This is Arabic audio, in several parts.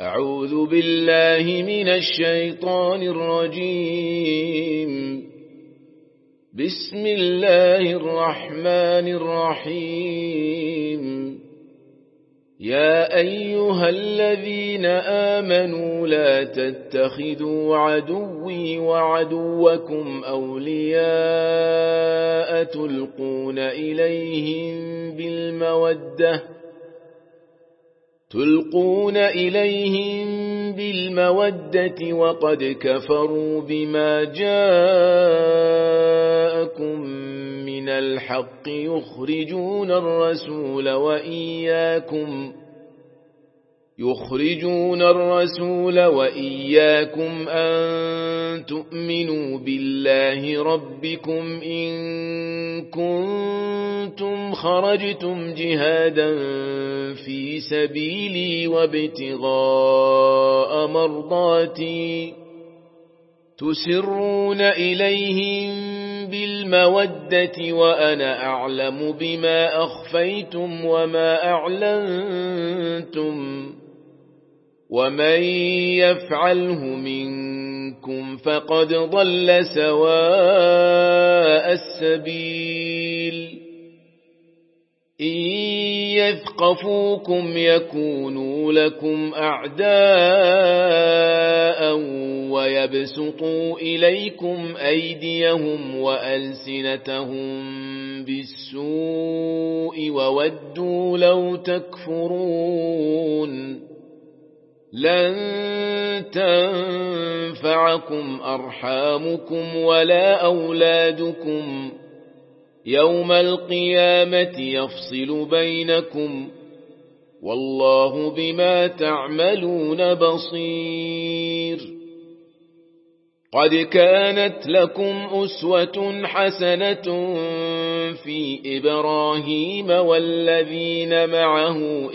أعوذ بالله من الشيطان الرجيم. بسم الله الرحمن الرحيم. يا أيها الذين آمنوا لا تتخذوا عدوي وعدوكم أولياء تلقون إليهم بالمودة وقد كفروا بما جاءكم من الحق يخرجون الرسول وإياكم أن تؤمنوا بالله ربكم إن كنتم خرجتم جهادا في سبيلي وابتغاء مرضاتي تسرون إليهم بالمودة وأنا أعلم بما أخفيتم وما أعلنتم ومن يفعله منكم فقد ضل سواء السبيل. إن يثقفوكم يكونوا لكم أعداء ويبسطوا إليكم أيديهم وألسنتهم بالسوء وودوا لو تكفرون. لن تنفعكم أرحامكم ولا أولادكم يوم القيامة يفصل بينكم والله بما تعملون بصير. قد كانت لكم أسوة حسنة في إبراهيم والذين معه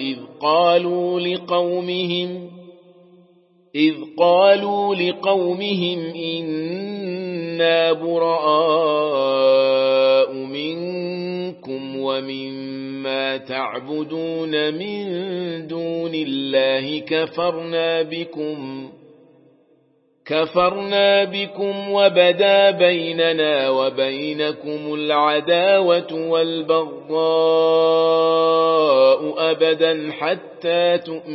إذ قالوا لقومهم إنا براء منكم ومما تعبدون من دون الله كفرنا بكم وبدا بيننا وبينكم العداوة والبغضاء أبدا حتى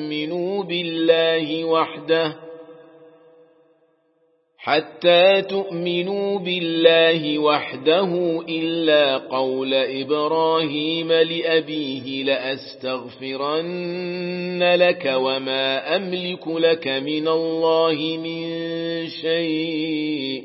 تؤمنوا بالله وحده إلا قول إبراهيم لأبيه لأستغفرن لك وما أملك لك من الله من شيء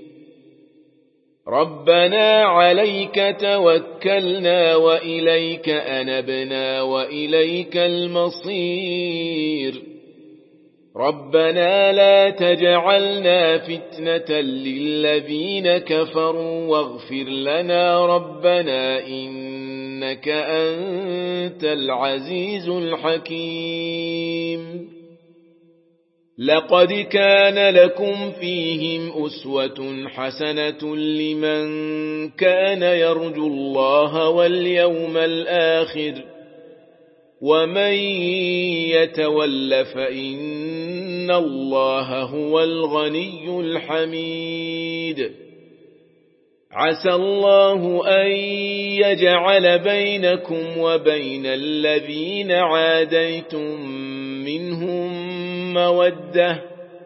ربنا عليك توكلنا وإليك أنبنا وإليك المصير. ربنا لا تجعلنا فتنة للذين كفروا واغفر لنا ربنا إنك أنت العزيز الحكيم. لقد كان لكم فيهم أسوة حسنة لمن كان يرجو الله واليوم الآخر ومن يتول فإن الله هو الغني الحميد. عسى الله أن يجعل بينكم وبين الذين عاديتم منهم مودة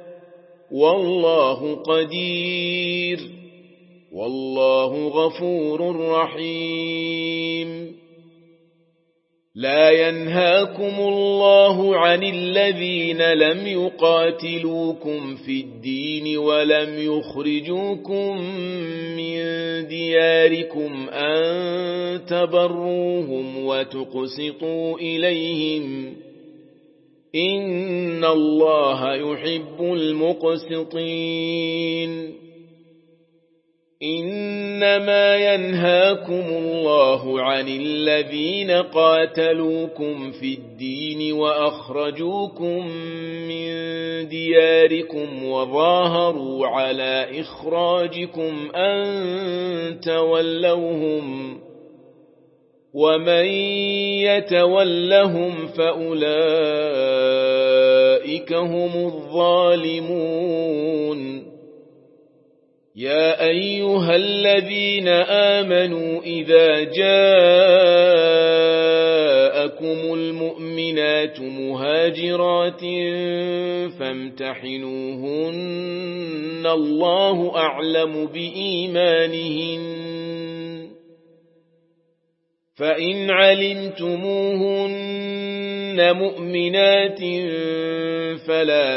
والله قدير والله غفور رحيم. لا ينهاكم الله عن الذين لم يقاتلوكم في الدين ولم يخرجوكم من دياركم أن تبروهم وتقسطوا إليهم إن الله يحب المقسطين. إنما ينهاكم الله عن الذين قاتلوكم في الدين وأخرجوكم من دياركم وظاهروا على إخراجكم أن تولوهم ومن يتولهم فأولئك هم الظالمون يا أيها الذين آمنوا إذا جاءكم المؤمنات مهاجرات فامتحنوهن الله أعلم بإيمانهن فإن علمتموهن مؤمنات فلا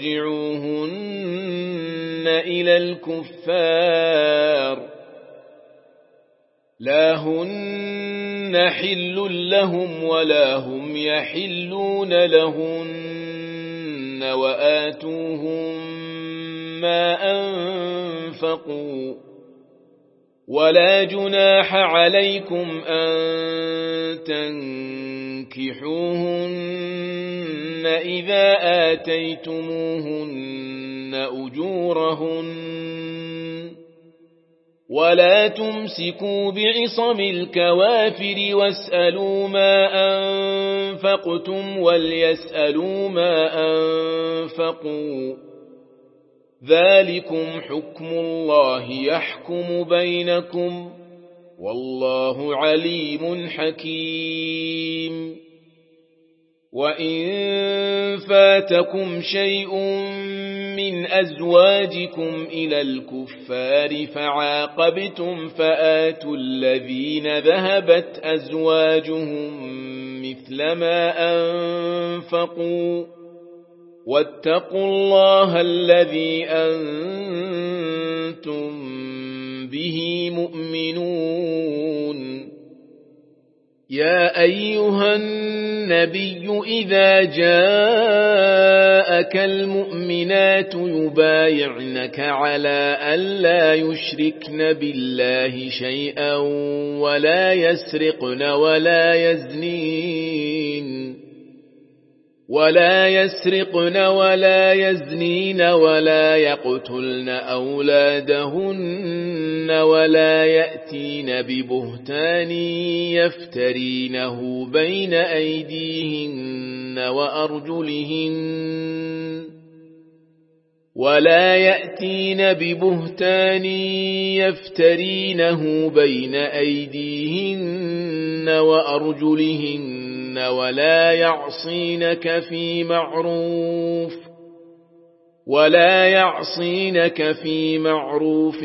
ترجعوهن إلى الكفار لا هن حل لهم ولا هم يحلون لهن وآتوهم ما أنفقوا ولا جناح عليكم أن تنكحوهن إذا آتيتموهن أجورهن ولا تمسكوا بعصم الكوافر واسألوا ما أنفقتم وليسألوا ما أنفقوا ذلكم حكم الله يحكم بينكم والله عليم حكيم وإن فاتكم شيء من أزواجكم إلى الكفار فعاقبتم فآتوا الذين ذهبت أزواجهم مثل ما أنفقوا واتقوا الله الذي أنتم به مؤمنون يا أيها النبي إذا جاءك المؤمنات يبايعنك على ألا يشركن بالله شيئا ولا يسرقن ولا يزنين ولا يقتلن أولادهن ولا يأتين ببهتان يفترينه بين أيديهن وأرجلهن ولا يعصينك في معروف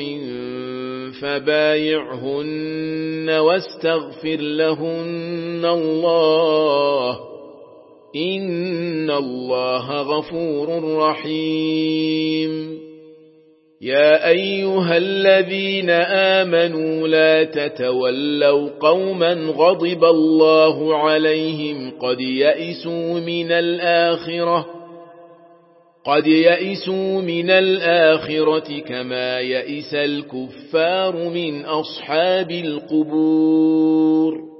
فبايعهن واستغفر لهن الله إن الله غفور رحيم يا أيها الذين آمنوا لا تتولوا قوما غضب الله عليهم قد يئسوا من الآخرة كما يئس الكفار من أصحاب القبور